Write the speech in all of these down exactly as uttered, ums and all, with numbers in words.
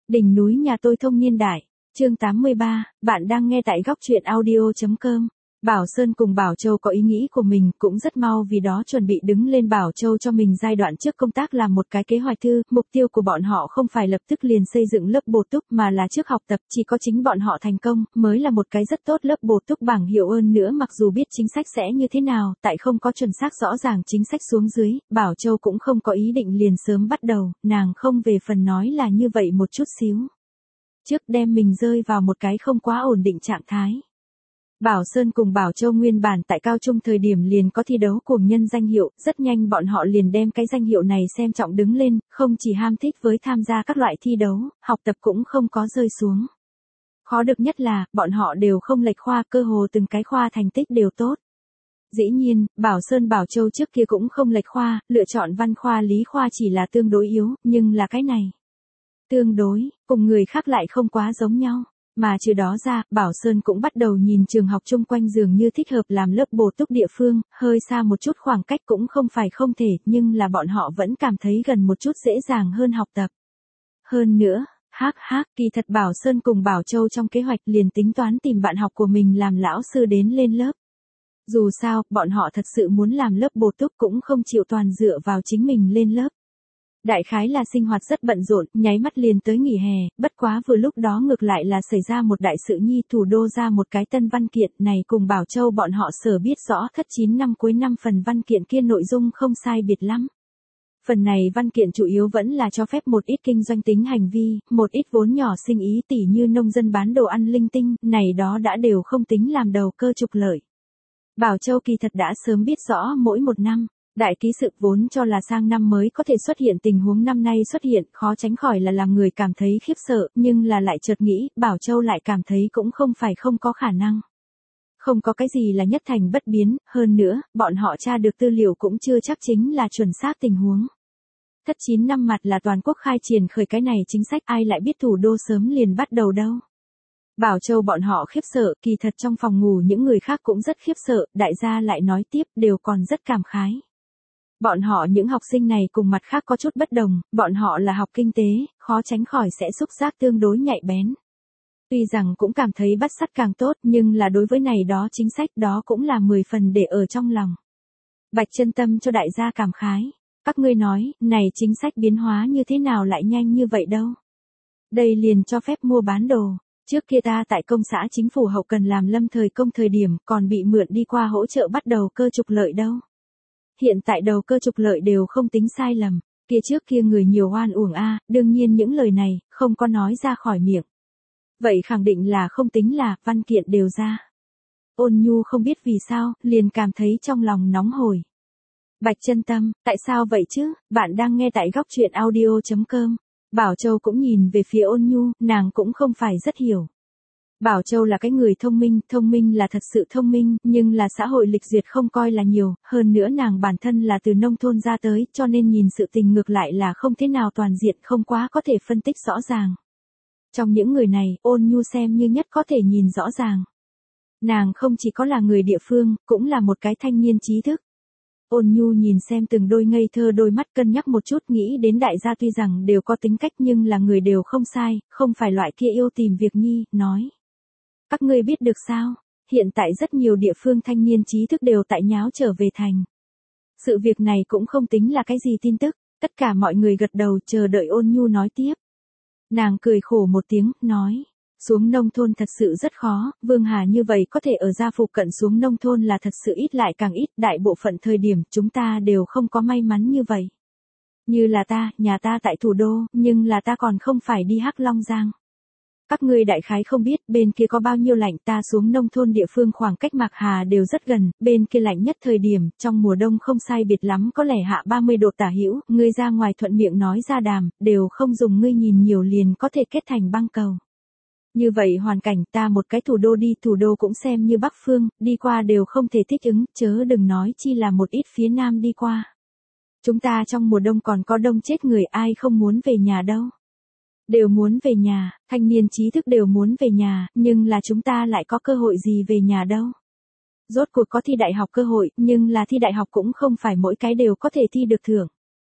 Đỉnh núi nhà tôi thông niên đại, chương tám mươi ba, bạn đang nghe tại góc truyện audio.com. Bảo Sơn cùng Bảo Châu có ý nghĩ của mình, cũng rất mau vì đó chuẩn bị đứng lên Bảo Châu cho mình giai đoạn trước công tác làm một cái kế hoạch thư, mục tiêu của bọn họ không phải lập tức liền xây dựng lớp bổ túc mà là trước học tập, chỉ có chính bọn họ thành công, mới là một cái rất tốt lớp bổ túc bảng hiệu ơn nữa. Mặc dù biết chính sách sẽ như thế nào, tại không có chuẩn xác rõ ràng chính sách xuống dưới, Bảo Châu cũng không có ý định liền sớm bắt đầu, nàng không về phần nói là như vậy một chút xíu. Trước đem mình rơi vào một cái không quá ổn định trạng thái. Bảo Sơn cùng Bảo Châu nguyên bản tại cao trung thời điểm liền có thi đấu cuồng nhân danh hiệu, rất nhanh bọn họ liền đem cái danh hiệu này xem trọng đứng lên, không chỉ ham thích với tham gia các loại thi đấu, học tập cũng không có rơi xuống. Khó được nhất là, bọn họ đều không lệch khoa, cơ hồ từng cái khoa thành tích đều tốt. Dĩ nhiên, Bảo Sơn Bảo Châu trước kia cũng không lệch khoa, lựa chọn văn khoa lý khoa chỉ là tương đối yếu, nhưng là cái này. Tương đối, cùng người khác lại không quá giống nhau. Mà trừ đó ra, Bảo Sơn cũng bắt đầu nhìn trường học chung quanh dường như thích hợp làm lớp bổ túc địa phương, hơi xa một chút khoảng cách cũng không phải không thể, nhưng là bọn họ vẫn cảm thấy gần một chút dễ dàng hơn học tập. Hơn nữa, hắc hắc, kỳ thật Bảo Sơn cùng Bảo Châu trong kế hoạch liền tính toán tìm bạn học của mình làm lão sư đến lên lớp. Dù sao, bọn họ thật sự muốn làm lớp bổ túc cũng không chịu toàn dựa vào chính mình lên lớp. Đại khái là sinh hoạt rất bận rộn, nháy mắt liền tới nghỉ hè, bất quá vừa lúc đó ngược lại là xảy ra một đại sự nhi, thủ đô ra một cái tân văn kiện này cùng Bảo Châu bọn họ sở biết rõ thất chín năm cuối năm phần văn kiện kia nội dung không sai biệt lắm. Phần này văn kiện chủ yếu vẫn là cho phép một ít kinh doanh tính hành vi, một ít vốn nhỏ sinh ý tỉ như nông dân bán đồ ăn linh tinh, này đó đã đều không tính làm đầu cơ trục lợi. Bảo Châu kỳ thật đã sớm biết rõ mỗi một năm. Đại ký sự vốn cho là sang năm mới có thể xuất hiện tình huống năm nay xuất hiện, khó tránh khỏi là làm người cảm thấy khiếp sợ, nhưng là lại chợt nghĩ, Bảo Châu lại cảm thấy cũng không phải không có khả năng. Không có cái gì là nhất thành bất biến, hơn nữa, bọn họ tra được tư liệu cũng chưa chắc chính là chuẩn xác tình huống. Thất chín năm mặt là toàn quốc khai triển khởi cái này chính sách, ai lại biết thủ đô sớm liền bắt đầu đâu. Bảo Châu bọn họ khiếp sợ, kỳ thật trong phòng ngủ những người khác cũng rất khiếp sợ, đại gia lại nói tiếp đều còn rất cảm khái. Bọn họ những học sinh này cùng mặt khác có chút bất đồng, bọn họ là học kinh tế, khó tránh khỏi sẽ xúc giác tương đối nhạy bén. Tuy rằng cũng cảm thấy bắt sắt càng tốt, nhưng là đối với này đó chính sách đó cũng là mười phần để ở trong lòng. Bạch Chân Tâm cho đại gia cảm khái. Các ngươi nói, này chính sách biến hóa như thế nào lại nhanh như vậy đâu. Đây liền cho phép mua bán đồ. Trước kia ta tại công xã chính phủ hậu cần làm lâm thời công thời điểm còn bị mượn đi qua hỗ trợ bắt đầu cơ trục lợi đâu. Hiện tại đầu cơ trục lợi đều không tính sai lầm, kia trước kia người nhiều oan uổng a, đương nhiên những lời này, không có nói ra khỏi miệng. Vậy khẳng định là không tính là, văn kiện đều ra. Ôn Nhu không biết vì sao, liền cảm thấy trong lòng nóng hổi. Bạch Chân Tâm, tại sao vậy chứ, bạn đang nghe tại góc truyện audio.com. Bảo Châu cũng nhìn về phía Ôn Nhu, nàng cũng không phải rất hiểu. Bảo Châu là cái người thông minh, thông minh là thật sự thông minh, nhưng là xã hội lịch duyệt không coi là nhiều, hơn nữa nàng bản thân là từ nông thôn ra tới, cho nên nhìn sự tình ngược lại là không thế nào toàn diện, không quá có thể phân tích rõ ràng. Trong những người này, Ôn Nhu xem như nhất có thể nhìn rõ ràng. Nàng không chỉ có là người địa phương, cũng là một cái thanh niên trí thức. Ôn Nhu nhìn xem từng đôi ngây thơ đôi mắt, cân nhắc một chút, nghĩ đến đại gia tuy rằng đều có tính cách nhưng là người đều không sai, không phải loại kia yêu tìm việc nhi, nói. Các ngươi biết được sao, hiện tại rất nhiều địa phương thanh niên trí thức đều tại nháo trở về thành. Sự việc này cũng không tính là cái gì tin tức, tất cả mọi người gật đầu chờ đợi Ôn Nhu nói tiếp. Nàng cười khổ một tiếng, nói, xuống nông thôn thật sự rất khó, Vương Hà như vậy có thể ở gia phụ cận xuống nông thôn là thật sự ít lại càng ít, đại bộ phận thời điểm chúng ta đều không có may mắn như vậy. Như là ta, nhà ta tại thủ đô, nhưng là ta còn không phải đi Hắc Long Giang. Các ngươi đại khái không biết bên kia có bao nhiêu lạnh, ta xuống nông thôn địa phương khoảng cách Mạc Hà đều rất gần, bên kia lạnh nhất thời điểm, trong mùa đông không sai biệt lắm có lẽ hạ ba mươi độ tả hữu, ngươi ra ngoài thuận miệng nói ra đàm, đều không dùng ngươi nhìn nhiều liền có thể kết thành băng cầu. Như vậy hoàn cảnh ta một cái thủ đô đi, thủ đô cũng xem như Bắc Phương, đi qua đều không thể thích ứng, chớ đừng nói chi là một ít phía Nam đi qua. Chúng ta trong mùa đông còn có đông chết người, ai không muốn về nhà đâu. Đều muốn về nhà, thanh niên trí thức đều muốn về nhà, nhưng là chúng ta lại có cơ hội gì về nhà đâu. Rốt cuộc có thi đại học cơ hội, nhưng là thi đại học cũng không phải mỗi cái đều có thể thi được thưởng.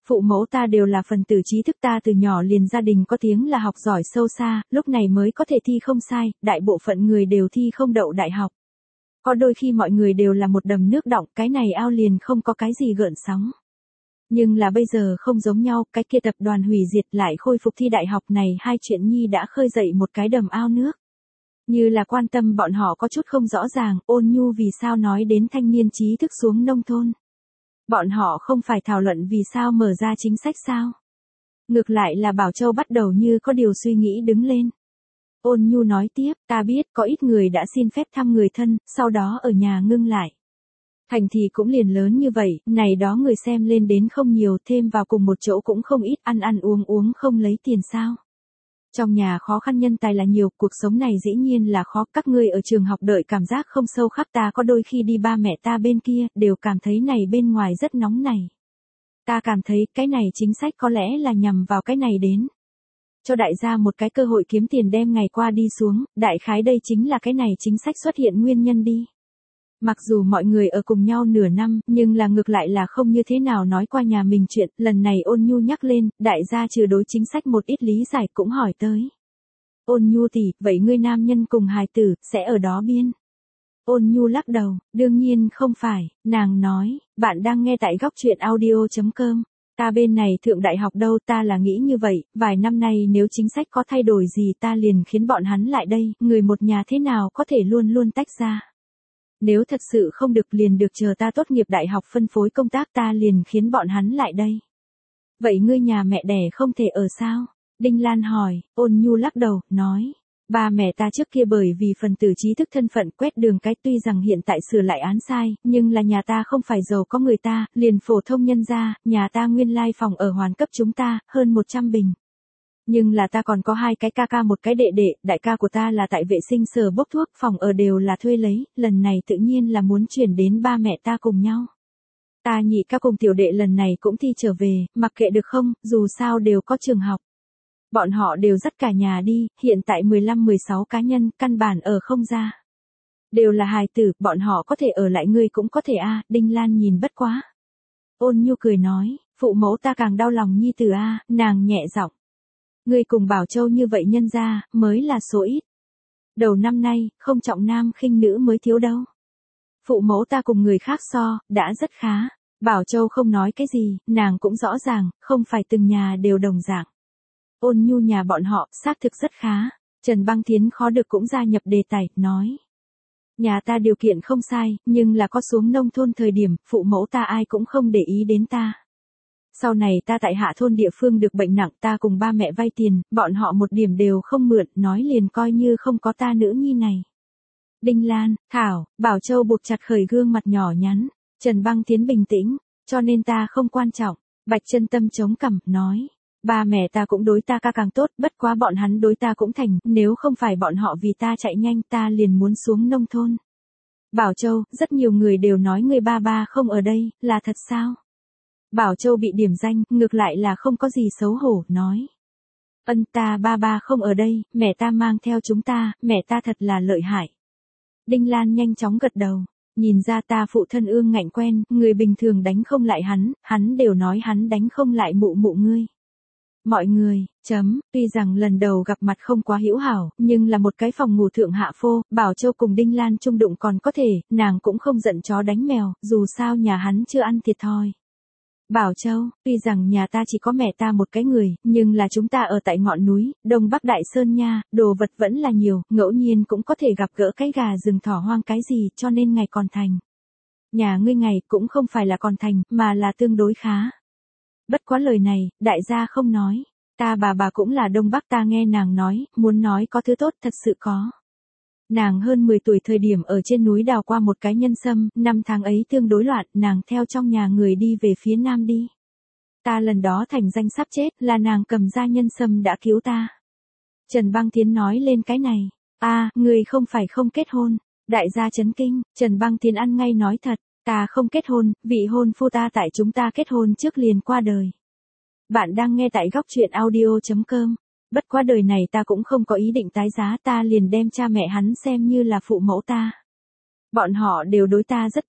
Phụ mẫu ta đều là phần tử trí thức, ta từ nhỏ liền gia đình có tiếng là học giỏi sâu xa, lúc này mới có thể thi không sai, đại bộ phận người đều thi không đậu đại học. Có đôi khi mọi người đều là một đầm nước đọng, cái này ao liền không có cái gì gợn sóng. Nhưng là bây giờ không giống nhau, cái kia tập đoàn hủy diệt lại khôi phục thi đại học này, hai chuyện nhi đã khơi dậy một cái đầm ao nước. Như là quan tâm bọn họ có chút không rõ ràng, Ôn Nhu vì sao nói đến thanh niên trí thức xuống nông thôn. Bọn họ không phải thảo luận vì sao mở ra chính sách sao. Ngược lại là Bảo Châu bắt đầu như có điều suy nghĩ đứng lên. Ôn Nhu nói tiếp, ta biết có ít người đã xin phép thăm người thân, sau đó ở nhà ngưng lại. Thành thì cũng liền lớn như vậy, này đó người xem lên đến không nhiều, thêm vào cùng một chỗ cũng không ít, ăn ăn uống uống không lấy tiền sao. Trong nhà khó khăn nhân tài là nhiều, cuộc sống này dĩ nhiên là khó, các ngươi ở trường học đợi cảm giác không sâu khắc, ta có đôi khi đi ba mẹ ta bên kia, đều cảm thấy này bên ngoài rất nóng này. Ta cảm thấy cái này chính sách có lẽ là nhằm vào cái này đến. Cho đại gia một cái cơ hội kiếm tiền đem ngày qua đi xuống, đại khái đây chính là cái này chính sách xuất hiện nguyên nhân đi. Mặc dù mọi người ở cùng nhau nửa năm, nhưng là ngược lại là không như thế nào nói qua nhà mình chuyện, lần này Ôn Nhu nhắc lên, đại gia trừ đối chính sách một ít lý giải cũng hỏi tới. Ôn Nhu tỷ, vậy ngươi nam nhân cùng hài tử, sẽ ở đó biên? Ôn Nhu lắc đầu, đương nhiên không phải, nàng nói, bạn đang nghe tại góc truyện audio chấm com. Ta bên này thượng đại học đâu, ta là nghĩ như vậy, vài năm nay nếu chính sách có thay đổi gì ta liền khiến bọn hắn lại đây, người một nhà thế nào có thể luôn luôn tách ra. Nếu thật sự không được liền được chờ ta tốt nghiệp đại học phân phối công tác ta liền khiến bọn hắn lại đây. Vậy ngươi nhà mẹ đẻ không thể ở sao? Đinh Lan hỏi, Ôn Nhu lắc đầu, nói. Ba mẹ ta trước kia bởi vì phần tử trí thức thân phận quét đường cái, tuy rằng hiện tại sửa lại án sai, nhưng là nhà ta không phải giàu có người ta, liền phổ thông nhân gia, nhà ta nguyên lai phòng ở hoàn cấp chúng ta, hơn một trăm bình. Nhưng là ta còn có hai cái ca ca một cái đệ đệ, đại ca của ta là tại vệ sinh sở bốc thuốc, phòng ở đều là thuê lấy, lần này tự nhiên là muốn chuyển đến ba mẹ ta cùng nhau. Ta nhị ca cùng tiểu đệ lần này cũng thi trở về, mặc kệ được không, dù sao đều có trường học. Bọn họ đều dắt cả nhà đi, hiện tại mười lăm mười sáu cá nhân, căn bản ở không ra. Đều là hài tử, bọn họ có thể ở lại, ngươi cũng có thể a. À, Đinh Lan nhìn bất quá. Ôn Nhu cười nói, phụ mẫu ta càng đau lòng nhi tử a. À, nàng nhẹ giọng. Ngươi cùng Bảo Châu như vậy nhân ra, mới là số ít. Đầu năm nay, không trọng nam khinh nữ mới thiếu đâu. Phụ mẫu ta cùng người khác so, đã rất khá. Bảo Châu không nói cái gì, nàng cũng rõ ràng, không phải từng nhà đều đồng dạng. Ôn Nhu nhà bọn họ, xác thực rất khá. Trần Băng Thiến khó được cũng gia nhập đề tài, nói. Nhà ta điều kiện không sai, nhưng là có xuống nông thôn thời điểm, phụ mẫu ta ai cũng không để ý đến ta. Sau này ta tại hạ thôn địa phương được bệnh nặng, ta cùng ba mẹ vay tiền, bọn họ một điểm đều không mượn, nói liền coi như không có ta nữ nhi này. Đinh Lan, Thảo, Bảo Châu buộc chặt khởi gương mặt nhỏ nhắn. Trần Băng Thiến bình tĩnh, cho nên ta không quan trọng. Bạch Chân Tâm chống cằm, nói. Ba mẹ ta cũng đối ta ca càng tốt, bất quá bọn hắn đối ta cũng thành, nếu không phải bọn họ vì ta chạy nhanh ta liền muốn xuống nông thôn. Bảo Châu, rất nhiều người đều nói người ba ba không ở đây, là thật sao? Bảo Châu bị điểm danh, ngược lại là không có gì xấu hổ, nói. Ân, ta ba ba không ở đây, mẹ ta mang theo chúng ta, mẹ ta thật là lợi hại. Đinh Lan nhanh chóng gật đầu, nhìn ra ta phụ thân ương ngạnh quen, người bình thường đánh không lại hắn, hắn đều nói hắn đánh không lại mụ mụ ngươi. Mọi người, chấm, tuy rằng lần đầu gặp mặt không quá hữu hảo, nhưng là một cái phòng ngủ thượng hạ phô, Bảo Châu cùng Đinh Lan chung đụng còn có thể, nàng cũng không giận chó đánh mèo, dù sao nhà hắn chưa ăn thiệt thòi. Bảo Châu, tuy rằng nhà ta chỉ có mẹ ta một cái người, nhưng là chúng ta ở tại ngọn núi, Đông Bắc Đại Sơn nha, đồ vật vẫn là nhiều, ngẫu nhiên cũng có thể gặp gỡ cái gà rừng thỏ hoang cái gì, cho nên ngày còn thành. Nhà ngươi ngày cũng không phải là còn thành, mà là tương đối khá. Bất quá lời này, đại gia không nói. Ta bà bà cũng là Đông Bắc, ta nghe nàng nói, muốn nói có thứ tốt thật sự có. Nàng hơn mười tuổi thời điểm ở trên núi đào qua một cái nhân sâm, năm tháng ấy tương đối loạn, nàng theo trong nhà người đi về phía nam đi. Ta lần đó thành danh sắp chết, là nàng cầm ra nhân sâm đã cứu ta. Trần Băng Thiến nói lên cái này. A, à, người không phải không kết hôn. Đại gia chấn kinh, Trần Băng Thiến ăn ngay nói thật. Ta không kết hôn, vị hôn phu ta tại chúng ta kết hôn trước liền qua đời. Bạn đang nghe tại góc truyện audio chấm com. Bất quá đời này ta cũng không có ý định tái giá, ta liền đem cha mẹ hắn xem như là phụ mẫu ta. Bọn họ đều đối ta rất tốt,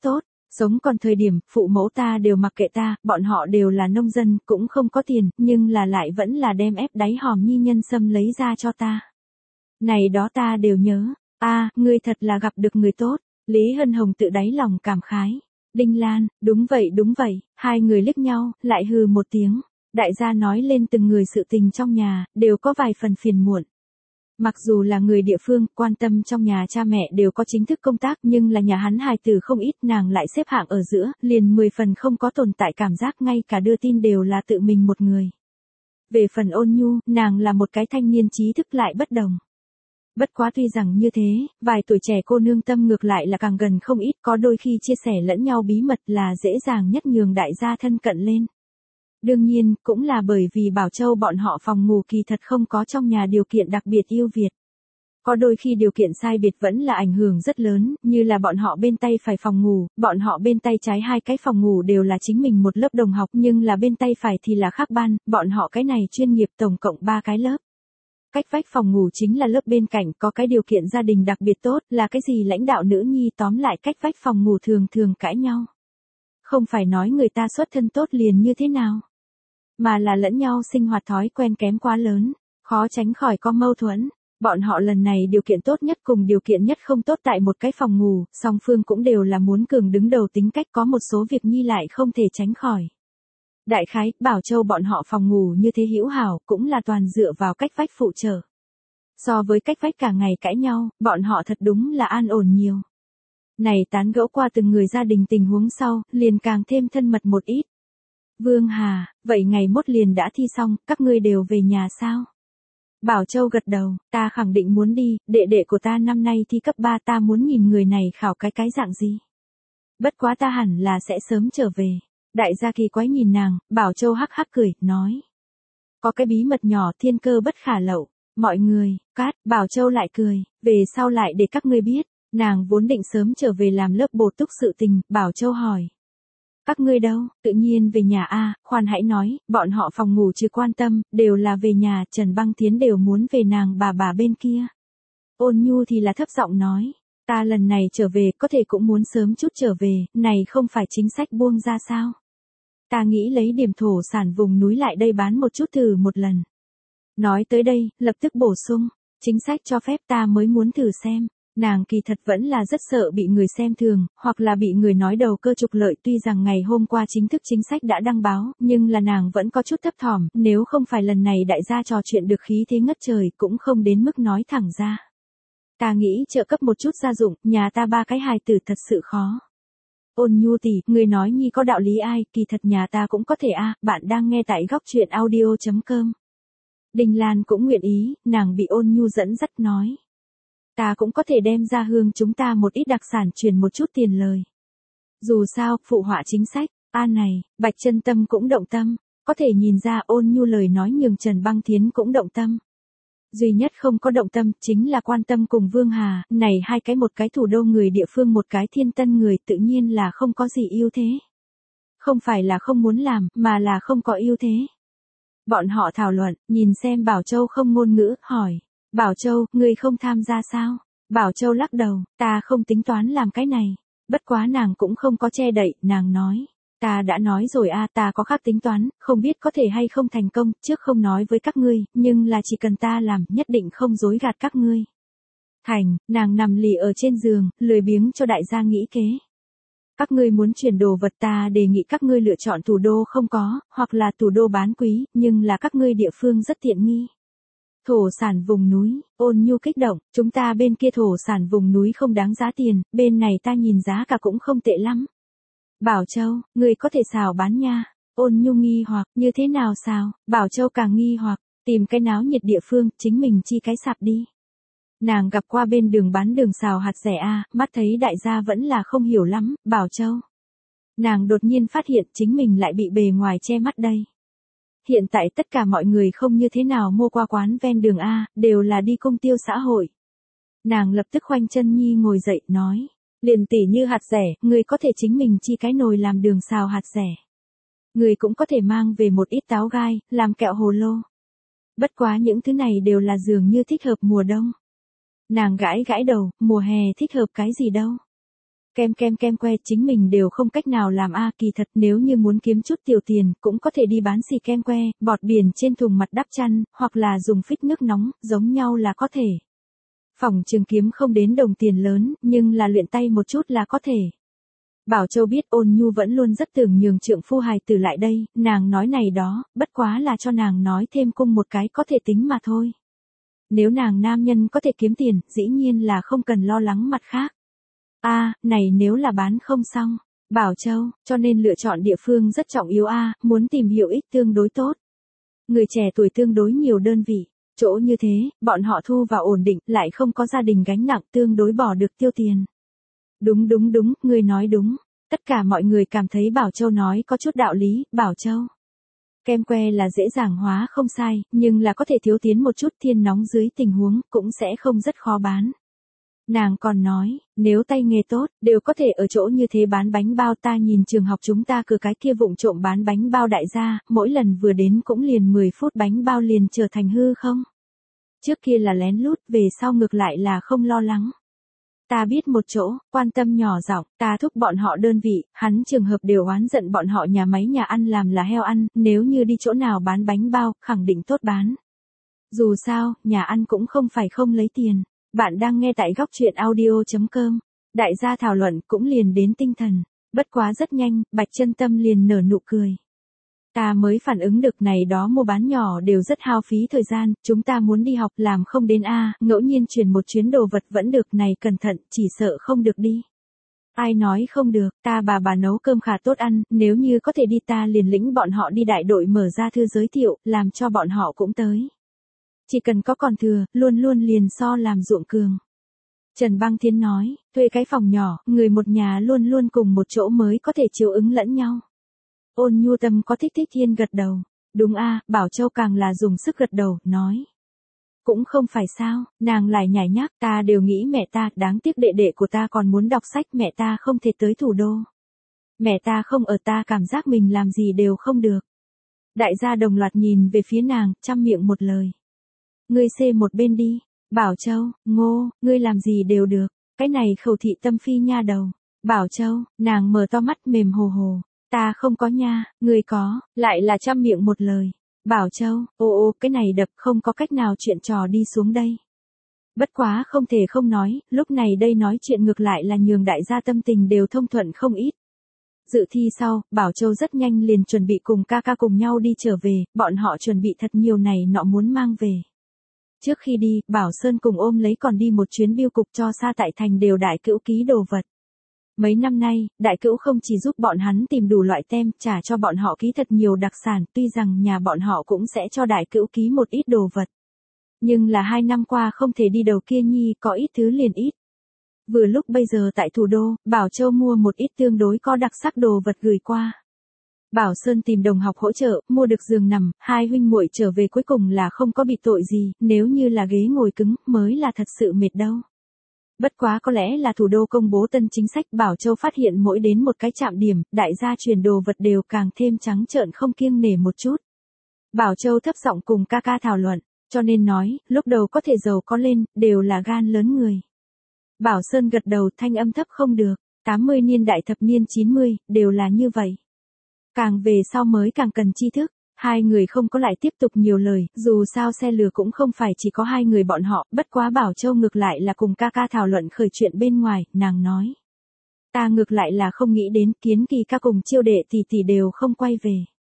Sống còn thời điểm, phụ mẫu ta đều mặc kệ ta, bọn họ đều là nông dân, cũng không có tiền, nhưng là lại vẫn là đem ép đáy hòm nhi nhân sâm lấy ra cho ta. Này đó ta đều nhớ, a, ngươi thật là gặp được người tốt, Lý Hân Hồng tự đáy lòng cảm khái. Đinh Lan, đúng vậy đúng vậy, hai người liếc nhau, lại hừ một tiếng. Đại gia nói lên từng người sự tình trong nhà, đều có vài phần phiền muộn. Mặc dù là người địa phương, quan tâm trong nhà cha mẹ đều có chính thức công tác, nhưng là nhà hắn hài tử không ít, nàng lại xếp hạng ở giữa, liền mười phần không có tồn tại cảm giác, ngay cả đưa tin đều là tự mình một người. Về phần Ôn Nhu, nàng là một cái thanh niên trí thức lại bất đồng. Bất quá tuy rằng như thế, vài tuổi trẻ cô nương tâm ngược lại là càng gần không ít, có đôi khi chia sẻ lẫn nhau bí mật là dễ dàng nhất nhường đại gia thân cận lên. Đương nhiên, cũng là bởi vì Bảo Châu bọn họ phòng ngủ kỳ thật không có trong nhà điều kiện đặc biệt ưu việt. Có đôi khi điều kiện sai biệt vẫn là ảnh hưởng rất lớn, như là bọn họ bên tay phải phòng ngủ, bọn họ bên tay trái hai cái phòng ngủ đều là chính mình một lớp đồng học, nhưng là bên tay phải thì là khác ban, bọn họ cái này chuyên nghiệp tổng cộng ba cái lớp. Cách vách phòng ngủ chính là lớp bên cạnh, có cái điều kiện gia đình đặc biệt tốt, là cái gì lãnh đạo nữ nhi, tóm lại cách vách phòng ngủ thường thường cãi nhau. Không phải nói người ta xuất thân tốt liền như thế nào, mà là lẫn nhau sinh hoạt thói quen kém quá lớn, khó tránh khỏi có mâu thuẫn. Bọn họ lần này điều kiện tốt nhất cùng điều kiện nhất không tốt tại một cái phòng ngủ, song phương cũng đều là muốn cường đứng đầu tính cách, có một số việc nhi lại không thể tránh khỏi. Đại khái, Bảo Châu bọn họ phòng ngủ như thế hữu hảo, cũng là toàn dựa vào cách vách phụ trợ. So với cách vách cả ngày cãi nhau, bọn họ thật đúng là an ổn nhiều. Này tán gẫu qua từng người gia đình tình huống sau, liền càng thêm thân mật một ít. Vương Hà, vậy ngày mốt liền đã thi xong, các ngươi đều về nhà sao? Bảo Châu gật đầu, ta khẳng định muốn đi, đệ đệ của ta năm nay thi cấp ba, ta muốn nhìn người này khảo cái cái dạng gì. Bất quá ta hẳn là sẽ sớm trở về. Đại gia kỳ quái nhìn nàng, Bảo Châu hắc hắc cười, nói. Có cái bí mật nhỏ, thiên cơ bất khả lậu. Mọi người, cát, Bảo Châu lại cười, về sau lại để các ngươi biết. Nàng vốn định sớm trở về làm lớp bổ túc sự tình, Bảo Châu hỏi. Các ngươi đâu, tự nhiên về nhà a, khoan hãy nói, bọn họ phòng ngủ chứ quan tâm, đều là về nhà, Trần Băng Thiến đều muốn về nàng bà bà bên kia. Ôn Nhu thì là thấp giọng nói, ta lần này trở về có thể cũng muốn sớm chút trở về, này không phải chính sách buông ra sao. Ta nghĩ lấy điểm thổ sản vùng núi lại đây bán một chút thử một lần. Nói tới đây, lập tức bổ sung, chính sách cho phép ta mới muốn thử xem. Nàng kỳ thật vẫn là rất sợ bị người xem thường, hoặc là bị người nói đầu cơ trục lợi, tuy rằng ngày hôm qua chính thức chính sách đã đăng báo, nhưng là nàng vẫn có chút thấp thỏm, nếu không phải lần này đại gia trò chuyện được khí thế ngất trời, cũng không đến mức nói thẳng ra. Ta nghĩ trợ cấp một chút gia dụng, nhà ta ba cái hài tử thật sự khó. Ôn Nhu tỷ, người nói nhi có đạo lý ai, kỳ thật nhà ta cũng có thể a, bạn đang nghe tại góc truyện audio chấm com. Đinh Lan cũng nguyện ý, nàng bị Ôn Nhu dẫn dắt nói. Ta cũng có thể đem ra hương chúng ta một ít đặc sản truyền một chút tiền lời. Dù sao, phụ họa chính sách, a này, Bạch Chân Tâm cũng động tâm, có thể nhìn ra Ôn Nhu lời nói nhường Trần Băng Thiến cũng động tâm. Duy nhất không có động tâm, chính là quan tâm cùng Vương Hà, này hai cái, một cái thủ đô người địa phương, một cái thiên tân người, tự nhiên là không có gì ưu thế. Không phải là không muốn làm, mà là không có ưu thế. Bọn họ thảo luận, nhìn xem Bảo Châu không ngôn ngữ, hỏi. Bảo Châu, ngươi không tham gia sao? Bảo Châu lắc đầu, ta không tính toán làm cái này. Bất quá nàng cũng không có che đậy, nàng nói. Ta đã nói rồi a, ta có khác tính toán, không biết có thể hay không thành công, trước không nói với các ngươi, nhưng là chỉ cần ta làm, nhất định không dối gạt các ngươi. Thành, nàng nằm lì ở trên giường, lười biếng cho đại gia nghĩ kế. Các ngươi muốn chuyển đồ vật, ta đề nghị các ngươi lựa chọn thủ đô không có, hoặc là thủ đô bán quý, nhưng là các ngươi địa phương rất tiện nghi. Thổ sản vùng núi, Ôn Nhu kích động, chúng ta bên kia thổ sản vùng núi không đáng giá tiền, bên này ta nhìn giá cả cũng không tệ lắm. Bảo Châu, người có thể xào bán nha. Ôn Nhu nghi hoặc, như thế nào xào? Bảo Châu càng nghi hoặc, tìm cái náo nhiệt địa phương, chính mình chi cái sạp đi. Nàng gặp qua bên đường bán đường xào hạt rẻ a, mắt thấy đại gia vẫn là không hiểu lắm, Bảo Châu. Nàng đột nhiên phát hiện chính mình lại bị bề ngoài che mắt đây. Hiện tại tất cả mọi người không như thế nào mua qua quán ven đường A, đều là đi công tiêu xã hội. Nàng lập tức khoanh chân nhi ngồi dậy, nói. Liền tỉ như hạt rẻ, người có thể chính mình chi cái nồi làm đường xào hạt rẻ. Người cũng có thể mang về một ít táo gai, làm kẹo hồ lô. Bất quá những thứ này đều là dường như thích hợp mùa đông. Nàng gãi gãi đầu, mùa hè thích hợp cái gì đâu. Kem kem kem que chính mình đều không cách nào làm a kỳ thật nếu như muốn kiếm chút tiểu tiền cũng có thể đi bán xì kem que, bọt biển trên thùng mặt đắp chăn, hoặc là dùng phích nước nóng, giống nhau là có thể. Phòng trường kiếm không đến đồng tiền lớn, nhưng là luyện tay một chút là có thể. Bảo Châu biết Ôn Nhu vẫn luôn rất tưởng nhường trượng phu hài tử lại đây, nàng nói này đó, bất quá là cho nàng nói thêm cung một cái có thể tính mà thôi. Nếu nàng nam nhân có thể kiếm tiền, dĩ nhiên là không cần lo lắng mặt khác. A, à, này nếu là bán không xong, Bảo Châu, cho nên lựa chọn địa phương rất trọng yếu a, à, muốn tìm hiểu ích tương đối tốt. Người trẻ tuổi tương đối nhiều đơn vị, chỗ như thế, bọn họ thu vào ổn định, lại không có gia đình gánh nặng tương đối bỏ được tiêu tiền. Đúng đúng đúng, người nói đúng. Tất cả mọi người cảm thấy Bảo Châu nói có chút đạo lý, Bảo Châu. Kem que là dễ dàng hóa không sai, nhưng là có thể thiếu tiến một chút thiên nóng dưới tình huống, cũng sẽ không rất khó bán. Nàng còn nói, nếu tay nghề tốt, đều có thể ở chỗ như thế bán bánh bao ta nhìn trường học chúng ta cửa cái kia vụng trộm bán bánh bao đại gia, mỗi lần vừa đến cũng liền mười phút bánh bao liền trở thành hư không. Trước kia là lén lút, về sau ngược lại là không lo lắng. Ta biết một chỗ, quan tâm nhỏ giọng, ta thúc bọn họ đơn vị, hắn trường hợp đều oán giận bọn họ nhà máy nhà ăn làm là heo ăn, nếu như đi chỗ nào bán bánh bao, khẳng định tốt bán. Dù sao, nhà ăn cũng không phải không lấy tiền. Bạn đang nghe tại góc chuyện audio chấm com. Đại gia thảo luận cũng liền đến tinh thần. Bất quá rất nhanh, Bạch Chân Tâm liền nở nụ cười. Ta mới phản ứng được này đó mua bán nhỏ đều rất hao phí thời gian, chúng ta muốn đi học làm không đến a, ngẫu nhiên chuyển một chuyến đồ vật vẫn được này cẩn thận, chỉ sợ không được đi. Ai nói không được, ta bà bà nấu cơm khá tốt ăn, nếu như có thể đi ta liền lĩnh bọn họ đi đại đội mở ra thư giới thiệu, làm cho bọn họ cũng tới. Chỉ cần có còn thừa, luôn luôn liền so làm ruộng cường. Trần Băng Thiên nói, thuê cái phòng nhỏ, người một nhà luôn luôn cùng một chỗ mới có thể chiếu ứng lẫn nhau. Ôn Nhu Tâm có thích thích thiên gật đầu. Đúng a, Bảo Châu càng là dùng sức gật đầu, nói. Cũng không phải sao, nàng lại nhảy nhác, ta đều nghĩ mẹ ta, đáng tiếc đệ đệ của ta còn muốn đọc sách, mẹ ta không thể tới thủ đô. Mẹ ta không ở ta cảm giác mình làm gì đều không được. Đại gia đồng loạt nhìn về phía nàng, chăm miệng một lời. Ngươi xê một bên đi, Bảo Châu, Ngô, ngươi làm gì đều được, cái này khẩu thị tâm phi nha đầu. Bảo Châu, nàng mở to mắt mềm hồ hồ. Ta không có nha, ngươi có, lại là chăm miệng một lời. Bảo Châu, ô ô cái này đập không có cách nào chuyện trò đi xuống đây. Bất quá không thể không nói, lúc này đây nói chuyện ngược lại là nhường đại gia tâm tình đều thông thuận không ít. Dự thi sau, Bảo Châu rất nhanh liền chuẩn bị cùng ca ca cùng nhau đi trở về, bọn họ chuẩn bị thật nhiều này nọ muốn mang về. Trước khi đi, Bảo Sơn cùng ôm lấy còn đi một chuyến biêu cục cho xa tại thành đều đại cữu ký đồ vật. Mấy năm nay, đại cữu không chỉ giúp bọn hắn tìm đủ loại tem, trả cho bọn họ ký thật nhiều đặc sản, tuy rằng nhà bọn họ cũng sẽ cho đại cữu ký một ít đồ vật. Nhưng là hai năm qua không thể đi đầu kia nhi, có ít thứ liền ít. Vừa lúc bây giờ tại thủ đô, Bảo Châu mua một ít tương đối có đặc sắc đồ vật gửi qua. Bảo Sơn tìm đồng học hỗ trợ, mua được giường nằm, hai huynh muội trở về cuối cùng là không có bị tội gì, nếu như là ghế ngồi cứng, mới là thật sự mệt đâu. Bất quá có lẽ là thủ đô công bố tân chính sách, Bảo Châu phát hiện mỗi đến một cái trạm điểm, đại gia truyền đồ vật đều càng thêm trắng trợn không kiêng nể một chút. Bảo Châu thấp giọng cùng ca ca thảo luận, cho nên nói, lúc đầu có thể giàu có lên, đều là gan lớn người. Bảo Sơn gật đầu, thanh âm thấp không được, tám mươi niên đại thập niên chín mươi, đều là như vậy. Càng về sau mới càng cần tri thức. Hai người không có lại tiếp tục nhiều lời, dù sao xe lừa cũng không phải chỉ có hai người bọn họ, bất quá Bảo Châu ngược lại là cùng ca ca thảo luận khởi chuyện bên ngoài, nàng nói. Ta ngược lại là không nghĩ đến Kiến Kỳ ca cùng Chiêu đệ tỷ tỷ đều không quay về.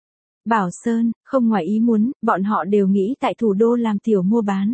Bảo Sơn, không ngoài ý muốn, bọn họ đều nghĩ tại thủ đô làm tiểu mua bán.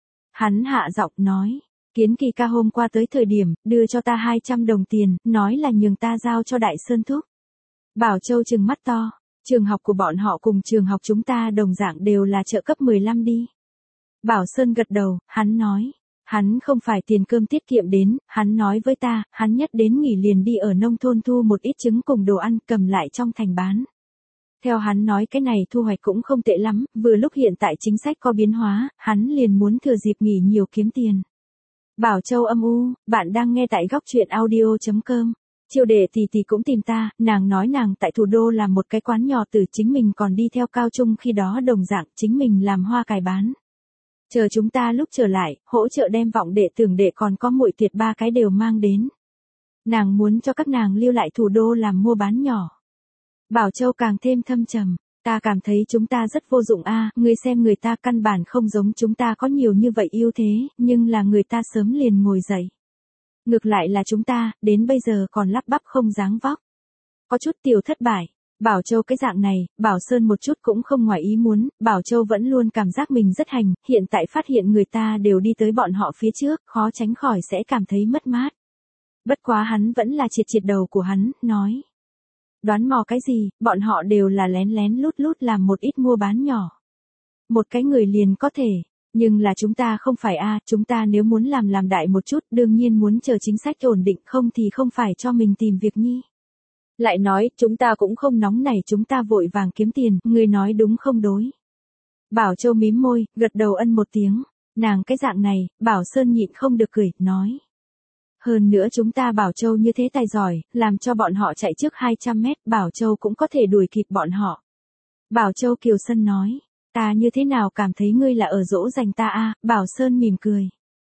Hắn hạ giọng nói, Kiến Kỳ ca hôm qua tới thời điểm, đưa cho ta hai trăm đồng tiền, nói là nhường ta giao cho Đại Sơn thúc. Bảo Châu trừng mắt to. Trường học của bọn họ cùng trường học chúng ta đồng dạng đều là trợ cấp mười lăm đi. Bảo Sơn gật đầu, hắn nói. Hắn không phải tiền cơm tiết kiệm đến, hắn nói với ta, hắn nhất đến nghỉ liền đi ở nông thôn thu một ít trứng cùng đồ ăn cầm lại trong thành bán. Theo hắn nói cái này thu hoạch cũng không tệ lắm, vừa lúc hiện tại chính sách có biến hóa, hắn liền muốn thừa dịp nghỉ nhiều kiếm tiền. Bảo Châu âm u, bạn đang nghe tại góc chuyện audio chấm com. Chiêu đệ tỷ tỷ cũng tìm ta, nàng nói nàng tại thủ đô làm một cái quán nhỏ từ chính mình còn đi theo cao trung khi đó đồng dạng chính mình làm hoa cài bán. Chờ chúng ta lúc trở lại, hỗ trợ đem vọng đệ tưởng đệ còn có muội tuyệt ba cái đều mang đến. Nàng muốn cho các nàng lưu lại thủ đô làm mua bán nhỏ. Bảo Châu càng thêm thâm trầm. Ta cảm thấy chúng ta rất vô dụng a, à, ngươi xem người ta căn bản không giống chúng ta có nhiều như vậy ưu thế, nhưng là người ta sớm liền ngồi dậy. Ngược lại là chúng ta, đến bây giờ còn lắp bắp không dáng vóc. Có chút tiểu thất bại. Bảo Châu cái dạng này, Bảo Sơn một chút cũng không ngoài ý muốn, Bảo Châu vẫn luôn cảm giác mình rất hành, hiện tại phát hiện người ta đều đi tới bọn họ phía trước, khó tránh khỏi sẽ cảm thấy mất mát. Bất quá hắn vẫn là triệt triệt đầu của hắn, nói. Đoán mò cái gì, bọn họ đều là lén lén lút lút làm một ít mua bán nhỏ. Một cái người liền có thể, nhưng là chúng ta không phải a, chúng ta nếu muốn làm làm đại một chút, đương nhiên muốn chờ chính sách ổn định, không thì không phải cho mình tìm việc nhi. Lại nói, chúng ta cũng không nóng nảy, chúng ta vội vàng kiếm tiền, người nói đúng không đối. Bảo Châu mím môi, gật đầu ân một tiếng, nàng cái dạng này, Bảo Sơn nhịn không được cười, nói. Hơn nữa chúng ta Bảo Châu như thế tài giỏi, làm cho bọn họ chạy trước hai trăm mét, Bảo Châu cũng có thể đuổi kịp bọn họ. Bảo Châu kiều sân nói, ta như thế nào cảm thấy ngươi là ở dỗ dành ta a? Bảo Sơn mỉm cười.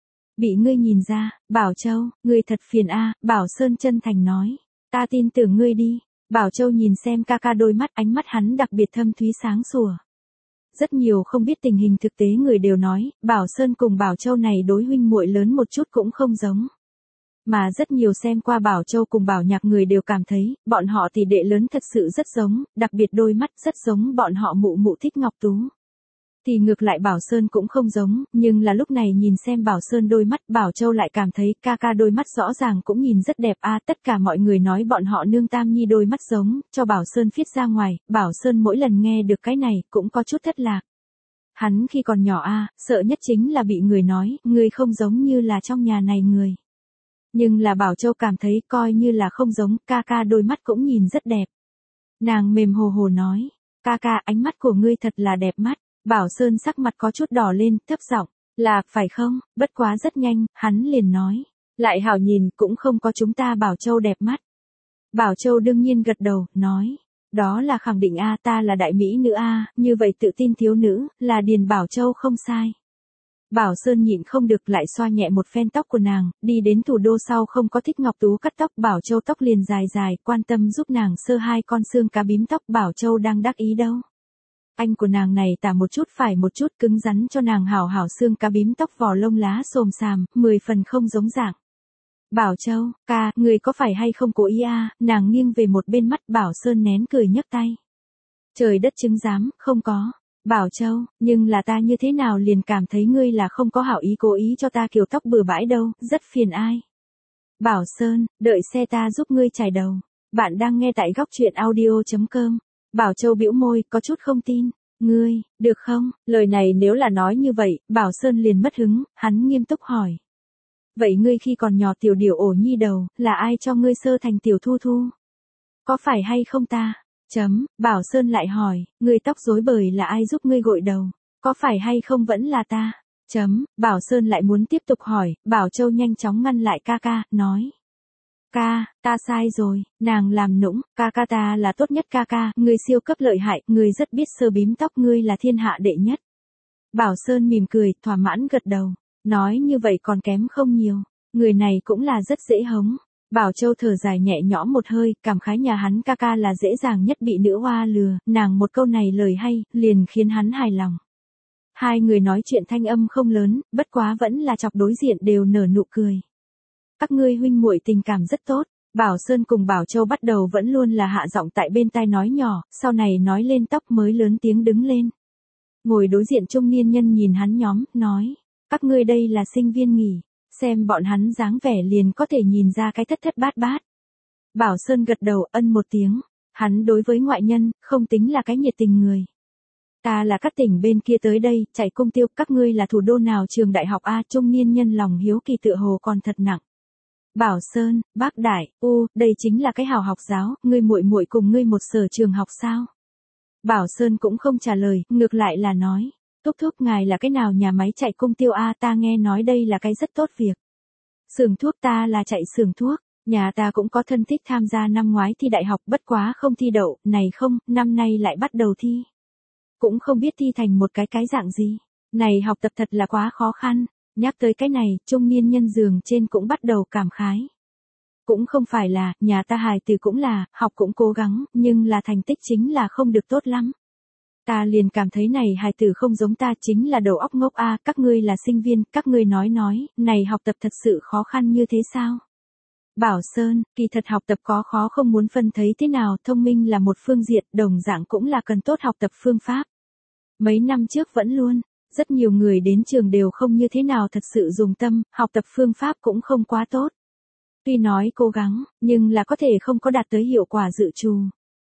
Bị ngươi nhìn ra, Bảo Châu, ngươi thật phiền a, Bảo Sơn chân thành nói. Ta tin tưởng ngươi đi. Bảo Châu nhìn xem ca ca đôi mắt, ánh mắt hắn đặc biệt thâm thúy sáng sủa. Rất nhiều không biết tình hình thực tế người đều nói, Bảo Sơn cùng Bảo Châu này đối huynh muội lớn một chút cũng không giống. Mà rất nhiều xem qua Bảo Châu cùng Bảo Nhạc người đều cảm thấy, bọn họ tỷ đệ lớn thật sự rất giống, đặc biệt đôi mắt rất giống bọn họ mụ mụ Thích Ngọc Tú. Thì ngược lại Bảo Sơn cũng không giống, nhưng là lúc này nhìn xem Bảo Sơn đôi mắt, Bảo Châu lại cảm thấy ca ca đôi mắt rõ ràng cũng nhìn rất đẹp a, à, tất cả mọi người nói bọn họ nương tam nhi đôi mắt giống, cho Bảo Sơn viết ra ngoài, Bảo Sơn mỗi lần nghe được cái này cũng có chút thất lạc. Hắn khi còn nhỏ a, à, sợ nhất chính là bị người nói, người không giống như là trong nhà này người. Nhưng là Bảo Châu cảm thấy coi như là không giống, ca ca đôi mắt cũng nhìn rất đẹp. Nàng mềm hồ hồ nói, ca ca ánh mắt của ngươi thật là đẹp mắt. Bảo Sơn sắc mặt có chút đỏ lên, thấp giọng, là, phải không, bất quá rất nhanh, hắn liền nói, lại hảo nhìn, cũng không có chúng ta Bảo Châu đẹp mắt. Bảo Châu đương nhiên gật đầu, nói, đó là khẳng định a, ta là đại mỹ nữ a, như vậy tự tin thiếu nữ, là Điền Bảo Châu không sai. Bảo Sơn nhịn không được lại xoa nhẹ một phen tóc của nàng, đi đến thủ đô sau không có Thích Ngọc Tú cắt tóc, Bảo Châu tóc liền dài dài, quan tâm giúp nàng sơ hai con xương cá bím tóc, Bảo Châu đang đắc ý đâu. Anh của nàng này tả một chút phải một chút cứng rắn cho nàng hảo hảo xương cá bím tóc vỏ lông lá xồm xàm, mười phần không giống dạng. Bảo Châu, ca, người có phải hay không cố ý a? Nàng nghiêng về một bên mắt, Bảo Sơn nén cười nhấc tay. Trời đất chứng giám, không có. Bảo Châu, nhưng là ta như thế nào liền cảm thấy ngươi là không có hảo ý cố ý cho ta kiểu tóc bừa bãi đâu, rất phiền ai. Bảo Sơn, đợi xe ta giúp ngươi chải đầu. Bạn đang nghe tại góc truyện audio chấm com. Bảo Châu bĩu môi, có chút không tin. Ngươi, được không? Lời này nếu là nói như vậy, Bảo Sơn liền mất hứng, hắn nghiêm túc hỏi. Vậy ngươi khi còn nhỏ tiểu điểu ổ nhi đầu, là ai cho ngươi sơ thành tiểu thu thu? Có phải hay không ta? Chấm, Bảo Sơn lại hỏi, ngươi tóc rối bời là ai giúp ngươi gội đầu? Có phải hay không vẫn là ta? Chấm, Bảo Sơn lại muốn tiếp tục hỏi, Bảo Châu nhanh chóng ngăn lại ca ca, nói. Ca, ta sai rồi, nàng làm nũng, ca ca ta là tốt nhất ca ca, ngươi siêu cấp lợi hại, ngươi rất biết sơ bím tóc, ngươi là thiên hạ đệ nhất. Bảo Sơn mỉm cười, thỏa mãn gật đầu, nói như vậy còn kém không nhiều, người này cũng là rất dễ hống. Bảo Châu thở dài nhẹ nhõm một hơi, cảm khái nhà hắn ca ca là dễ dàng nhất bị nữ hoa lừa, nàng một câu này lời hay, liền khiến hắn hài lòng. Hai người nói chuyện thanh âm không lớn, bất quá vẫn là chọc đối diện đều nở nụ cười. Các ngươi huynh muội tình cảm rất tốt, Bảo Sơn cùng Bảo Châu bắt đầu vẫn luôn là hạ giọng tại bên tai nói nhỏ, sau này nói lên tóc mới lớn tiếng đứng lên. Ngồi đối diện trung niên nhân nhìn hắn nhóm, nói, các ngươi đây là sinh viên nghỉ, xem bọn hắn dáng vẻ liền có thể nhìn ra cái thất thất bát bát. Bảo Sơn gật đầu ân một tiếng, hắn đối với ngoại nhân, không tính là cái nhiệt tình người. Ta là các tỉnh bên kia tới đây, chạy cung tiêu, các ngươi là thủ đô nào trường đại học A, trung niên nhân lòng hiếu kỳ tựa hồ còn thật nặng. Bảo Sơn, bác đại, u, đây chính là cái hào học giáo, ngươi muội muội cùng ngươi một sở trường học sao? Bảo Sơn cũng không trả lời, ngược lại là nói, thúc thúc ngài là cái nào nhà máy chạy cung tiêu a, ta nghe nói đây là cái rất tốt việc. Xưởng thuốc ta là chạy xưởng thuốc, nhà ta cũng có thân thích tham gia năm ngoái thi đại học bất quá không thi đậu, này không, năm nay lại bắt đầu thi. Cũng không biết thi thành một cái cái dạng gì, này học tập thật là quá khó khăn. Nhắc tới cái này, trung niên nhân giường trên cũng bắt đầu cảm khái. Cũng không phải là, nhà ta hài tử cũng là, học cũng cố gắng, nhưng là thành tích chính là không được tốt lắm. Ta liền cảm thấy này hài tử không giống ta, chính là đầu óc ngốc a, các ngươi là sinh viên, các ngươi nói nói, này học tập thật sự khó khăn như thế sao? Bảo Sơn, kỳ thật học tập có khó không muốn phân thấy thế nào, thông minh là một phương diện, đồng dạng cũng là cần tốt học tập phương pháp. Mấy năm trước vẫn luôn, rất nhiều người đến trường đều không như thế nào thật sự dùng tâm, học tập phương pháp cũng không quá tốt. Tuy nói cố gắng, nhưng là có thể không có đạt tới hiệu quả dự trù.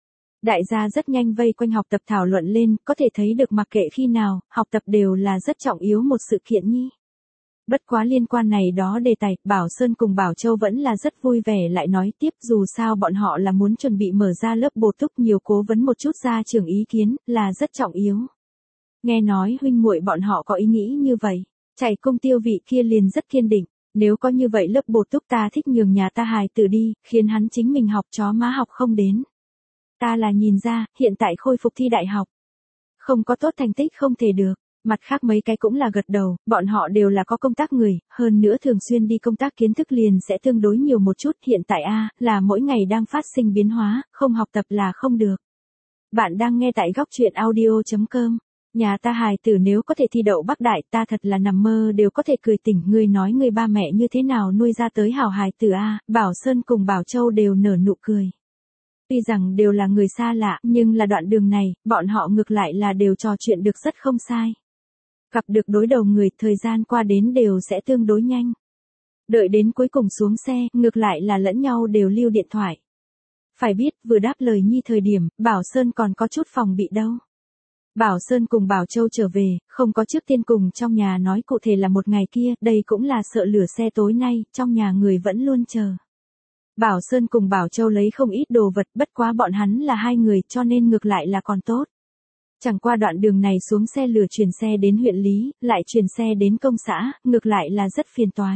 Đại gia rất nhanh vây quanh học tập thảo luận lên, có thể thấy được mặc kệ khi nào, học tập đều là rất trọng yếu một sự kiện nhi. Bất quá liên quan này đó đề tài, Bảo Sơn cùng Bảo Châu vẫn là rất vui vẻ lại nói tiếp, dù sao bọn họ là muốn chuẩn bị mở ra lớp bổ túc, nhiều cố vấn một chút ra trường ý kiến, là rất trọng yếu. Nghe nói huynh muội bọn họ có ý nghĩ như vậy, chạy công tiêu vị kia liền rất kiên định, nếu có như vậy lớp bổ túc ta thích nhường nhà ta hài tử đi, khiến hắn chính mình học chó má học không đến. Ta là nhìn ra, hiện tại khôi phục thi đại học, không có tốt thành tích không thể được. Mặt khác mấy cái cũng là gật đầu, bọn họ đều là có công tác người, hơn nữa thường xuyên đi công tác kiến thức liền sẽ tương đối nhiều một chút, hiện tại a là mỗi ngày đang phát sinh biến hóa, không học tập là không được. Bạn đang nghe tại góc truyện audio chấm com. Nhà ta hài tử nếu có thể thi đậu Bắc Đại, ta thật là nằm mơ đều có thể cười tỉnh, ngươi nói người ba mẹ như thế nào nuôi ra tới hảo hài tử a. Bảo Sơn cùng Bảo Châu đều nở nụ cười. Tuy rằng đều là người xa lạ, nhưng là đoạn đường này, bọn họ ngược lại là đều trò chuyện được rất không sai. Gặp được đối đầu người, thời gian qua đến đều sẽ tương đối nhanh. Đợi đến cuối cùng xuống xe, ngược lại là lẫn nhau đều lưu điện thoại. Phải biết, vừa đáp lời nhi thời điểm, Bảo Sơn còn có chút phòng bị đâu. Bảo Sơn cùng Bảo Châu trở về, không có trước tiên cùng trong nhà nói cụ thể là một ngày kia, đây cũng là sợ lửa xe tối nay, trong nhà người vẫn luôn chờ. Bảo Sơn cùng Bảo Châu lấy không ít đồ vật, bất quá bọn hắn là hai người cho nên ngược lại là còn tốt. Chẳng qua đoạn đường này xuống xe lửa chuyển xe đến huyện Lý, lại chuyển xe đến công xã, ngược lại là rất phiền toái.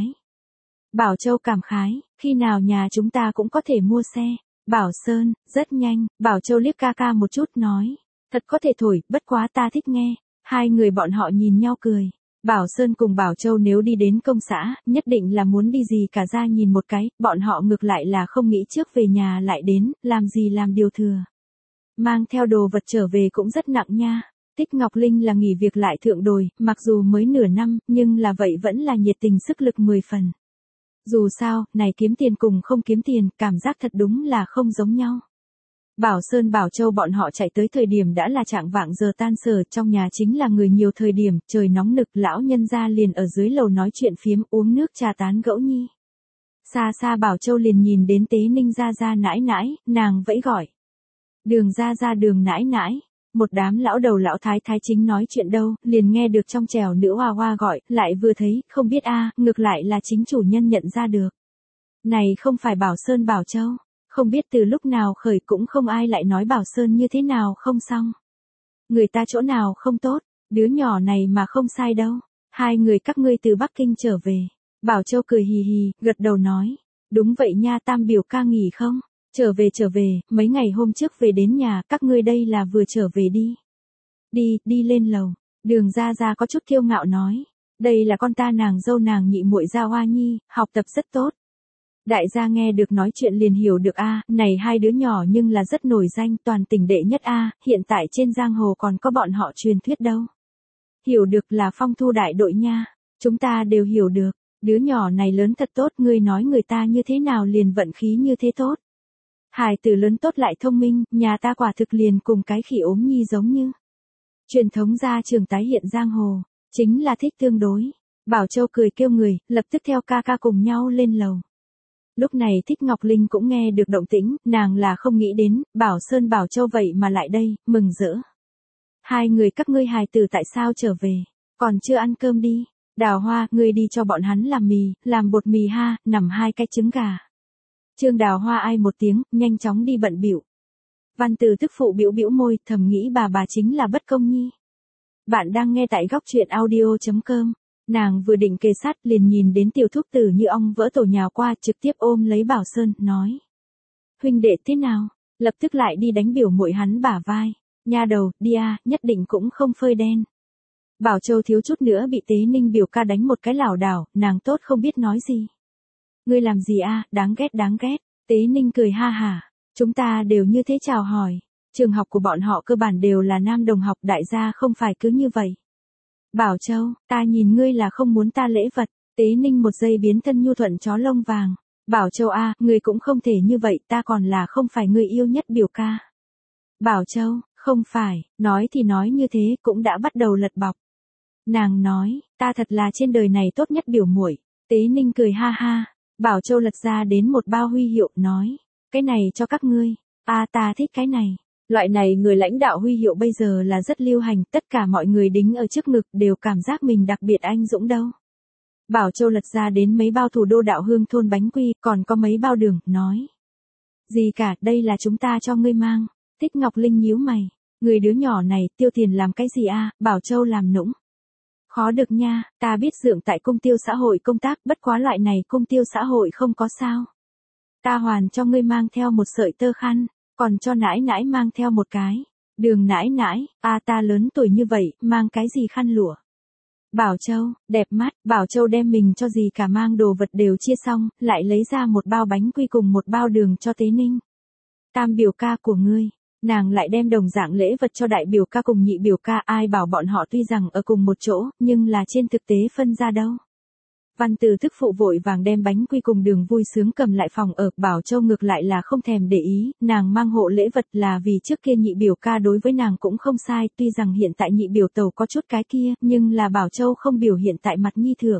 Bảo Châu cảm khái, khi nào nhà chúng ta cũng có thể mua xe. Bảo Sơn, rất nhanh, Bảo Châu liếc ca ca một chút nói, thật có thể thổi, bất quá ta thích nghe. Hai người bọn họ nhìn nhau cười. Bảo Sơn cùng Bảo Châu nếu đi đến công xã, nhất định là muốn đi gì cả ra nhìn một cái, bọn họ ngược lại là không nghĩ trước về nhà lại đến, làm gì làm điều thừa. Mang theo đồ vật trở về cũng rất nặng nha. Tích Ngọc Linh là nghỉ việc lại thượng đồi, mặc dù mới nửa năm, nhưng là vậy vẫn là nhiệt tình sức lực mười phần. Dù sao, này kiếm tiền cùng không kiếm tiền, cảm giác thật đúng là không giống nhau. Bảo Sơn Bảo Châu bọn họ chạy tới thời điểm đã là trạng vạng giờ tan sở, trong nhà chính là người nhiều thời điểm, trời nóng nực, lão nhân gia liền ở dưới lầu nói chuyện phiếm, uống nước trà tán gẫu nhi. Xa xa Bảo Châu liền nhìn đến Tế Ninh gia gia nãi nãi, nàng vẫy gọi. Đường gia gia đường nãi nãi, một đám lão đầu lão thái thái chính nói chuyện đâu, liền nghe được trong trèo nữ hoa hoa gọi, lại vừa thấy, không biết a, ngược lại là chính chủ nhân nhận ra được. Này không phải Bảo Sơn Bảo Châu, không biết từ lúc nào khởi cũng không ai lại nói Bảo Sơn như thế nào không xong. Người ta chỗ nào không tốt, đứa nhỏ này mà không sai đâu, hai người các ngươi từ Bắc Kinh trở về. Bảo Châu cười hì hì, gật đầu nói, đúng vậy nha, Tam biểu ca nghỉ không? Trở về trở về, mấy ngày hôm trước về đến nhà, các ngươi đây là vừa trở về đi. Đi, đi lên lầu. Đường Gia Gia có chút kiêu ngạo nói, đây là con ta nàng dâu nàng nhị muội Gia Hoa Nhi, học tập rất tốt. Đại gia nghe được nói chuyện liền hiểu được a, này hai đứa nhỏ nhưng là rất nổi danh, toàn tỉnh đệ nhất a, hiện tại trên giang hồ còn có bọn họ truyền thuyết đâu. Hiểu được là phong thu đại đội nha, chúng ta đều hiểu được, đứa nhỏ này lớn thật tốt, ngươi nói người ta như thế nào liền vận khí như thế tốt. Hài tử lớn tốt lại thông minh, nhà ta quả thực liền cùng cái khỉ ốm nhi giống như. Truyền thống gia trường tái hiện giang hồ, chính là thích tương đối. Bảo Châu cười kêu người, lập tức theo ca ca cùng nhau lên lầu. Lúc này Thích Ngọc Linh cũng nghe được động tĩnh, nàng là không nghĩ đến, Bảo Sơn Bảo Châu vậy mà lại đây, mừng rỡ. Hai người các ngươi hài tử tại sao trở về, còn chưa ăn cơm đi. Đào Hoa, ngươi đi cho bọn hắn làm mì, làm bột mì ha, nằm hai cái trứng gà. Trương Đào Hoa ai một tiếng, nhanh chóng đi bận bịu. Văn Từ tức phụ bĩu bĩu môi, thầm nghĩ bà bà chính là bất công nhi. Bạn đang nghe tại góc truyện audio chấm com. Nàng vừa định kề sát liền nhìn đến Tiểu Thúc Tử như ong vỡ tổ nhào qua, trực tiếp ôm lấy Bảo Sơn, nói. Huynh đệ thế nào? Lập tức lại đi đánh biểu muội hắn bả vai. Nha đầu, đi a, nhất định cũng không phơi đen. Bảo Châu thiếu chút nữa bị Tế Ninh biểu ca đánh một cái lảo đảo, nàng tốt không biết nói gì. Ngươi làm gì a, đáng ghét đáng ghét. Tế Ninh cười ha hả. Chúng ta đều như thế chào hỏi. Trường học của bọn họ cơ bản đều là nam đồng học, đại gia không phải cứ như vậy. Bảo Châu, ta nhìn ngươi là không muốn ta lễ vật. Tế Ninh một giây biến thân nhu thuận chó lông vàng. Bảo Châu a, ngươi cũng không thể như vậy, ta còn là không phải người yêu nhất biểu ca. Bảo Châu, không phải, nói thì nói như thế cũng đã bắt đầu lật bọc. Nàng nói, ta thật là trên đời này tốt nhất biểu muội. Tế Ninh cười ha ha. Bảo Châu lật ra đến một bao huy hiệu, nói, cái này cho các ngươi. A ta thích cái này. Loại này người lãnh đạo huy hiệu bây giờ là rất lưu hành, tất cả mọi người đính ở trước ngực đều cảm giác mình đặc biệt anh dũng đâu. Bảo Châu lật ra đến mấy bao thủ đô đạo hương thôn bánh quy, còn có mấy bao đường, nói. Gì cả, đây là chúng ta cho ngươi mang. Tích Ngọc Linh nhíu mày. Người đứa nhỏ này, tiêu tiền làm cái gì a? Bảo Châu làm nũng. Khó được nha, ta biết dượng tại công tiêu xã hội công tác, bất quá loại này công tiêu xã hội không có sao. Ta hoàn cho ngươi mang theo một sợi tơ khăn, còn cho nãi nãi mang theo một cái. Đường nãi nãi, a ta lớn tuổi như vậy, mang cái gì khăn lụa. Bảo Châu, đẹp mắt, Bảo Châu đem mình cho gì cả mang đồ vật đều chia xong, lại lấy ra một bao bánh quy cùng một bao đường cho Tế Ninh. Tam biểu ca của ngươi. Nàng lại đem đồng dạng lễ vật cho đại biểu ca cùng nhị biểu ca, ai bảo bọn họ tuy rằng ở cùng một chỗ, nhưng là trên thực tế phân ra đâu. Văn Từ thức phụ vội vàng đem bánh quy cùng đường vui sướng cầm lại phòng ở, Bảo Châu ngược lại là không thèm để ý, nàng mang hộ lễ vật là vì trước kia nhị biểu ca đối với nàng cũng không sai, tuy rằng hiện tại nhị biểu tàu có chút cái kia, nhưng là Bảo Châu không biểu hiện tại mặt nhi thưởng.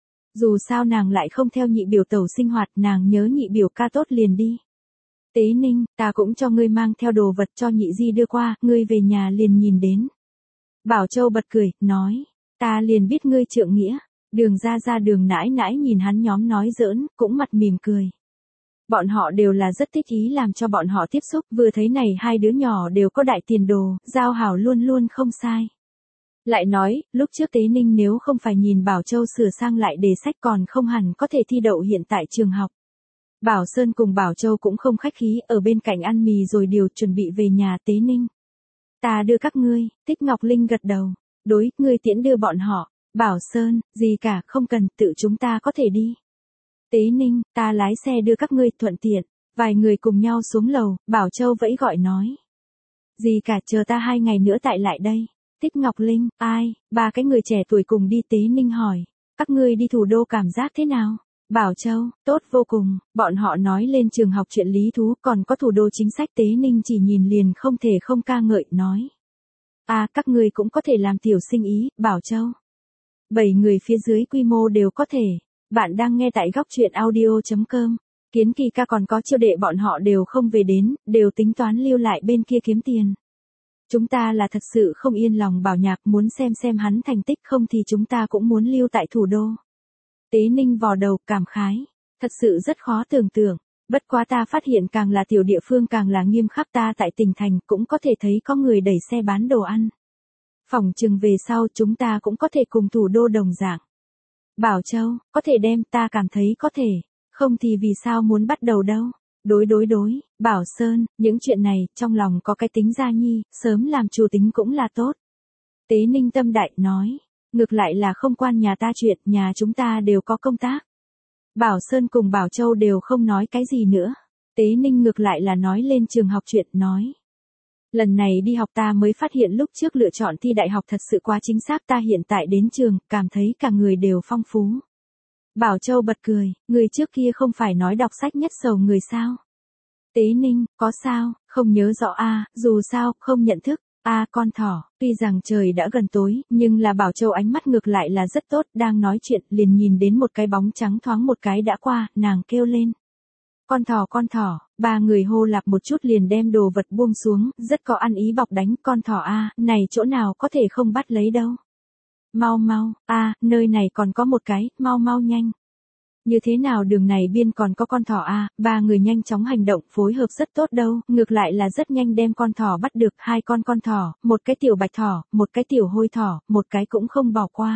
Dù sao nàng lại không theo nhị biểu tàu sinh hoạt, nàng nhớ nhị biểu ca tốt liền đi. Tế Ninh, ta cũng cho ngươi mang theo đồ vật cho nhị di đưa qua, ngươi về nhà liền nhìn đến. Bảo Châu bật cười, nói, ta liền biết ngươi trượng nghĩa. Đường ra ra đường nãi nãi nhìn hắn nhóm nói giỡn, cũng mặt mỉm cười. Bọn họ đều là rất thích ý làm cho bọn họ tiếp xúc, vừa thấy này hai đứa nhỏ đều có đại tiền đồ, giao hảo luôn luôn không sai. Lại nói, lúc trước Tế Ninh nếu không phải nhìn Bảo Châu sửa sang lại đề sách còn không hẳn có thể thi đậu hiện tại trường học. Bảo Sơn cùng Bảo Châu cũng không khách khí, ở bên cạnh ăn mì rồi điều chuẩn bị về nhà. Tế Ninh. Ta đưa các ngươi, Tích Ngọc Linh gật đầu. Đối, ngươi tiễn đưa bọn họ. Bảo Sơn, gì cả, không cần, tự chúng ta có thể đi. Tế Ninh, ta lái xe đưa các ngươi, thuận tiện. Vài người cùng nhau xuống lầu, Bảo Châu vẫy gọi nói. Gì cả, chờ ta hai ngày nữa tại lại đây. Tích Ngọc Linh, ai, ba cái người trẻ tuổi cùng đi. Tế Ninh hỏi, các ngươi đi thủ đô cảm giác thế nào? Bảo Châu, tốt vô cùng, bọn họ nói lên trường học chuyện lý thú, còn có thủ đô chính sách. Tế Ninh chỉ nhìn liền không thể không ca ngợi, nói. À, các ngươi cũng có thể làm tiểu sinh ý, Bảo Châu. Bảy người phía dưới quy mô đều có thể. Bạn đang nghe tại góc truyện audio chấm com. Kiến Kỳ ca còn có Chiêu Đệ bọn họ đều không về đến, đều tính toán lưu lại bên kia kiếm tiền. Chúng ta là thật sự không yên lòng. Bảo Nhạc muốn xem xem hắn thành tích, không thì chúng ta cũng muốn lưu tại thủ đô. Tế Ninh vò đầu, cảm khái. Thật sự rất khó tưởng tượng. Bất quá ta phát hiện càng là tiểu địa phương càng là nghiêm khắc, ta tại tỉnh thành cũng có thể thấy có người đẩy xe bán đồ ăn. Phỏng chừng về sau chúng ta cũng có thể cùng thủ đô đồng dạng. Bảo Châu, có thể đem, ta cảm thấy có thể. Không thì vì sao muốn bắt đầu đâu. Đối đối đối, Bảo Sơn, những chuyện này, trong lòng có cái tính gia nhi, sớm làm chủ tính cũng là tốt. Tế Ninh tâm đại, nói. Ngược lại là không quan nhà ta chuyện, nhà chúng ta đều có công tác. Bảo Sơn cùng Bảo Châu đều không nói cái gì nữa. Tế Ninh ngược lại là nói lên trường học chuyện, nói. Lần này đi học ta mới phát hiện lúc trước lựa chọn thi đại học thật sự quá chính xác, ta hiện tại đến trường, cảm thấy cả người đều phong phú. Bảo Châu bật cười, người trước kia không phải nói đọc sách nhất sầu người sao? Tế Ninh, có sao, không nhớ rõ a, dù sao, không nhận thức. A à, con thỏ, tuy rằng trời đã gần tối, nhưng là Bảo Châu ánh mắt ngược lại là rất tốt, đang nói chuyện, liền nhìn đến một cái bóng trắng thoáng một cái đã qua, nàng kêu lên. Con thỏ con thỏ, ba người hô lạp một chút liền đem đồ vật buông xuống, rất có ăn ý bọc đánh. Con thỏ a, này chỗ nào có thể không bắt lấy đâu. Mau mau, a, nơi này còn có một cái, mau mau nhanh. Như thế nào đường này biên còn có con thỏ a, ba người nhanh chóng hành động, phối hợp rất tốt đâu, ngược lại là rất nhanh đem con thỏ bắt được, hai con con thỏ, một cái tiểu bạch thỏ, một cái tiểu hôi thỏ, một cái cũng không bỏ qua.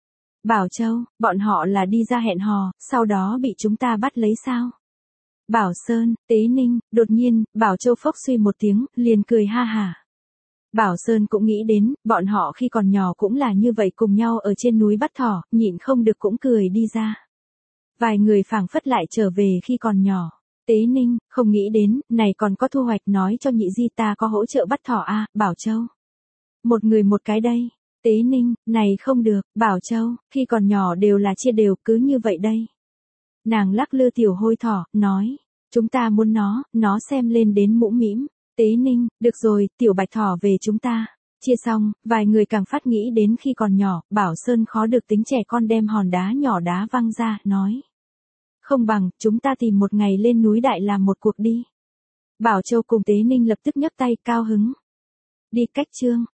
Bảo Châu, bọn họ là đi ra hẹn hò, sau đó bị chúng ta bắt lấy sao? Bảo Sơn, Tế Ninh, đột nhiên, Bảo Châu phốc suy một tiếng, liền cười ha hả. Bảo Sơn cũng nghĩ đến, bọn họ khi còn nhỏ cũng là như vậy, cùng nhau ở trên núi bắt thỏ, nhịn không được cũng cười đi ra. Vài người phảng phất lại trở về khi còn nhỏ. Tế Ninh, không nghĩ đến, này còn có thu hoạch, nói cho nhị di ta có hỗ trợ bắt thỏ a, Bảo Châu. Một người một cái đây. Tế Ninh, này không được, Bảo Châu, khi còn nhỏ đều là chia đều, cứ như vậy đây. Nàng lắc lư tiểu hôi thỏ, nói, chúng ta muốn nó, nó xem lên đến mũm mĩm. Tế Ninh, được rồi, tiểu bạch thỏ về chúng ta. Chia xong, vài người càng phát nghĩ đến khi còn nhỏ, Bảo Sơn khó được tính trẻ con đem hòn đá nhỏ đá văng ra, nói. Không bằng, chúng ta tìm một ngày lên núi đại làm một cuộc đi. Bảo Châu cùng Tế Ninh lập tức nhấc tay, cao hứng. Đi cách chương.